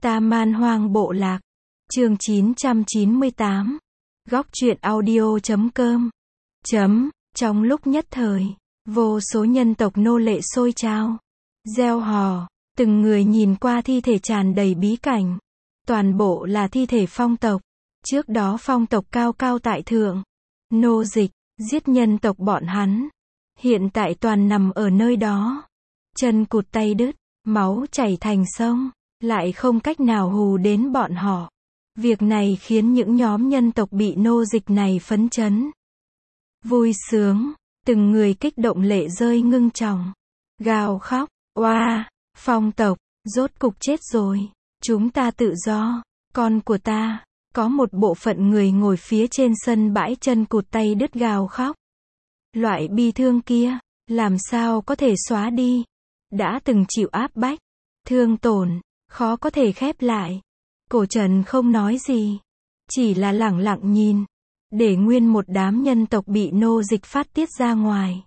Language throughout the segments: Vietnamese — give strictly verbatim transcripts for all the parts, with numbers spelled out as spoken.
Ta Man Hoang Bộ Lạc. Chương chín trăm chín mươi tám. Góc truyện audio chấm com. Chấm, trong lúc nhất thời, vô số nhân tộc nô lệ sôi trào, reo hò, từng người nhìn qua thi thể tràn đầy bí cảnh. Toàn bộ là thi thể phong tộc. Trước đó phong tộc cao cao tại thượng, nô dịch, giết nhân tộc bọn hắn. Hiện tại toàn nằm ở nơi đó. Chân cụt tay đứt, máu chảy thành sông, lại không cách nào hù đến bọn họ. Việc này khiến những nhóm nhân tộc bị nô dịch này phấn chấn. Vui sướng, từng người kích động lệ rơi ngưng tròng. Gào khóc, oa, phong tộc, rốt cục chết rồi. Chúng ta tự do, con của ta. Có một bộ phận người ngồi phía trên sân bãi chân cụt tay đứt gào khóc. Loại bi thương kia, làm sao có thể xóa đi. Đã từng chịu áp bách, thương tổn, khó có thể khép lại. Cổ Trần không nói gì, chỉ là lẳng lặng nhìn, để nguyên một đám nhân tộc bị nô dịch phát tiết ra ngoài.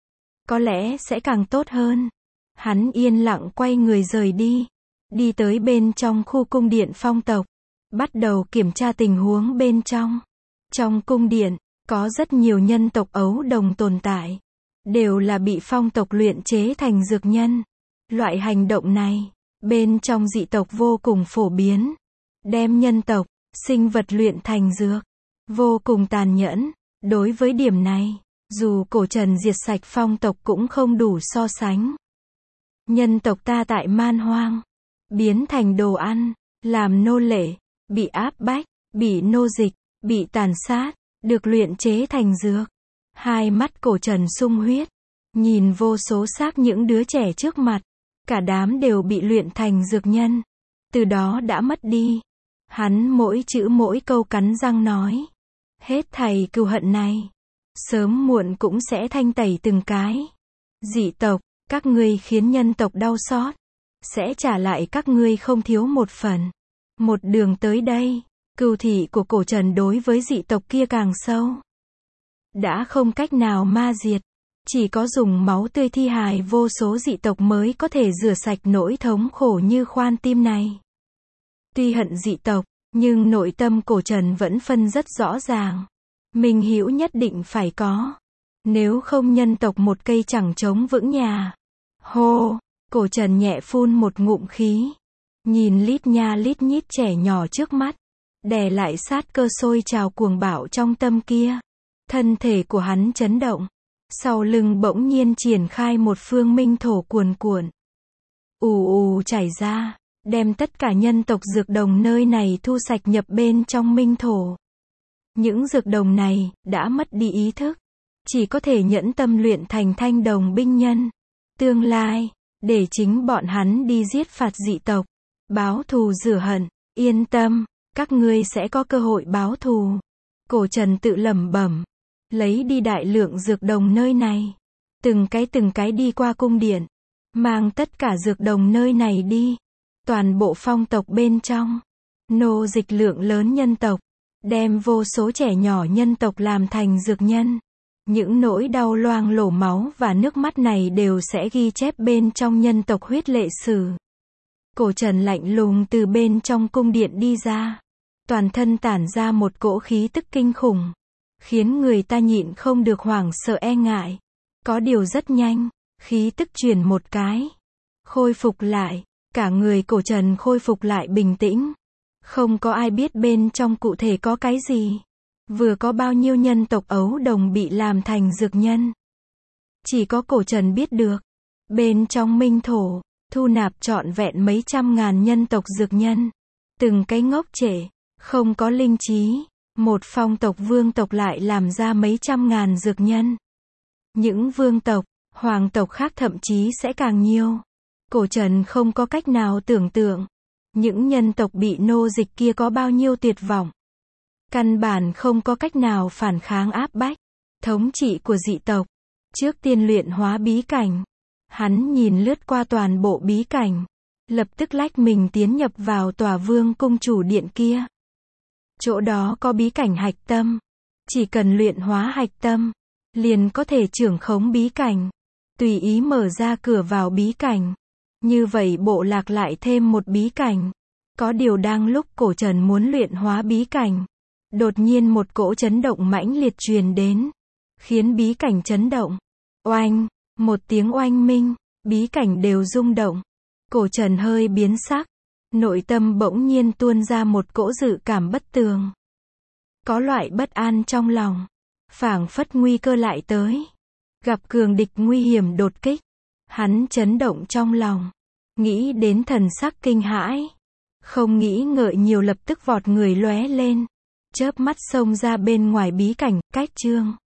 Có lẽ sẽ càng tốt hơn. Hắn yên lặng quay người rời đi, đi tới bên trong khu cung điện phong tộc, bắt đầu kiểm tra tình huống bên trong. Trong cung điện, có rất nhiều nhân tộc ấu đồng tồn tại, đều là bị phong tộc luyện chế thành dược nhân. Loại hành động này, bên trong dị tộc vô cùng phổ biến. Đem nhân tộc, sinh vật luyện thành dược, vô cùng tàn nhẫn. Đối với điểm này, dù Cổ Trần diệt sạch phong tộc cũng không đủ so sánh. Nhân tộc ta tại Man Hoang, biến thành đồ ăn, làm nô lệ, bị áp bách, bị nô dịch, bị tàn sát, được luyện chế thành dược. Hai mắt Cổ Trần sung huyết, nhìn vô số xác những đứa trẻ trước mặt, cả đám đều bị luyện thành dược nhân, từ đó đã mất đi. Hắn mỗi chữ mỗi câu cắn răng nói, hết thảy cừu hận này, sớm muộn cũng sẽ thanh tẩy từng cái. Dị tộc, các ngươi khiến nhân tộc đau xót, sẽ trả lại các ngươi không thiếu một phần. Một đường tới đây, cừu thị của Cổ Trần đối với dị tộc kia càng sâu. Đã không cách nào ma diệt, chỉ có dùng máu tươi thi hài vô số dị tộc mới có thể rửa sạch nỗi thống khổ như khoan tim này. Tuy hận dị tộc, nhưng nội tâm Cổ Trần vẫn phân rất rõ ràng. Minh hữu nhất định phải có. Nếu không nhân tộc một cây chẳng chống vững nhà. Hô, Cổ Trần nhẹ phun một ngụm khí. Nhìn lít nha lít nhít trẻ nhỏ trước mắt, đè lại sát cơ sôi trào cuồng bạo trong tâm kia. Thân thể của hắn chấn động. Sau lưng bỗng nhiên triển khai một phương minh thổ cuồn cuộn. Ù ù chảy ra, đem tất cả nhân tộc dược đồng nơi này thu sạch nhập bên trong minh thổ. Những dược đồng này, đã mất đi ý thức. Chỉ có thể nhẫn tâm luyện thành thanh đồng binh nhân. Tương lai, để chính bọn hắn đi giết phạt dị tộc. Báo thù rửa hận, yên tâm, các ngươi sẽ có cơ hội báo thù. Cổ Trần tự lẩm bẩm, lấy đi đại lượng dược đồng nơi này. Từng cái từng cái đi qua cung điện, mang tất cả dược đồng nơi này đi. Toàn bộ phong tộc bên trong, nô dịch lượng lớn nhân tộc, đem vô số trẻ nhỏ nhân tộc làm thành dược nhân. Những nỗi đau loang lổ máu và nước mắt này đều sẽ ghi chép bên trong nhân tộc huyết lệ sử. Cổ Trần lạnh lùng từ bên trong cung điện đi ra. Toàn thân tản ra một cỗ khí tức kinh khủng, khiến người ta nhịn không được hoảng sợ e ngại. Có điều rất nhanh, khí tức chuyển một cái, khôi phục lại, cả người Cổ Trần khôi phục lại bình tĩnh. Không có ai biết bên trong cụ thể có cái gì, vừa có bao nhiêu nhân tộc ấu đồng bị làm thành dược nhân. Chỉ có Cổ Trần biết được, bên trong minh thổ, thu nạp trọn vẹn mấy trăm ngàn nhân tộc dược nhân. Từng cái ngốc trệ, không có linh trí. Một phong tộc vương tộc lại làm ra mấy trăm ngàn dược nhân. Những vương tộc, hoàng tộc khác thậm chí sẽ càng nhiều. Cổ Trần không có cách nào tưởng tượng, những nhân tộc bị nô dịch kia có bao nhiêu tuyệt vọng. Căn bản không có cách nào phản kháng áp bách, thống trị của dị tộc. Trước tiên luyện hóa bí cảnh, hắn nhìn lướt qua toàn bộ bí cảnh, lập tức lách mình tiến nhập vào tòa vương cung chủ điện kia. Chỗ đó có bí cảnh hạch tâm. Chỉ cần luyện hóa hạch tâm, liền có thể trưởng khống bí cảnh. Tùy ý mở ra cửa vào bí cảnh. Như vậy bộ lạc lại thêm một bí cảnh. Có điều đang lúc cổ trần muốn luyện hóa bí cảnh, đột nhiên một cỗ chấn động mãnh liệt truyền đến, khiến bí cảnh chấn động. Oanh, một tiếng oanh minh, bí cảnh đều rung động. Cổ trần hơi biến sắc, nội tâm bỗng nhiên tuôn ra một cỗ dự cảm bất tường. Có loại bất an trong lòng, phảng phất nguy cơ lại tới. Gặp cường địch nguy hiểm đột kích, hắn chấn động trong lòng, nghĩ đến thần sắc kinh hãi. Không nghĩ ngợi nhiều lập tức vọt người lóe lên, chớp mắt xông ra bên ngoài bí cảnh, cách chương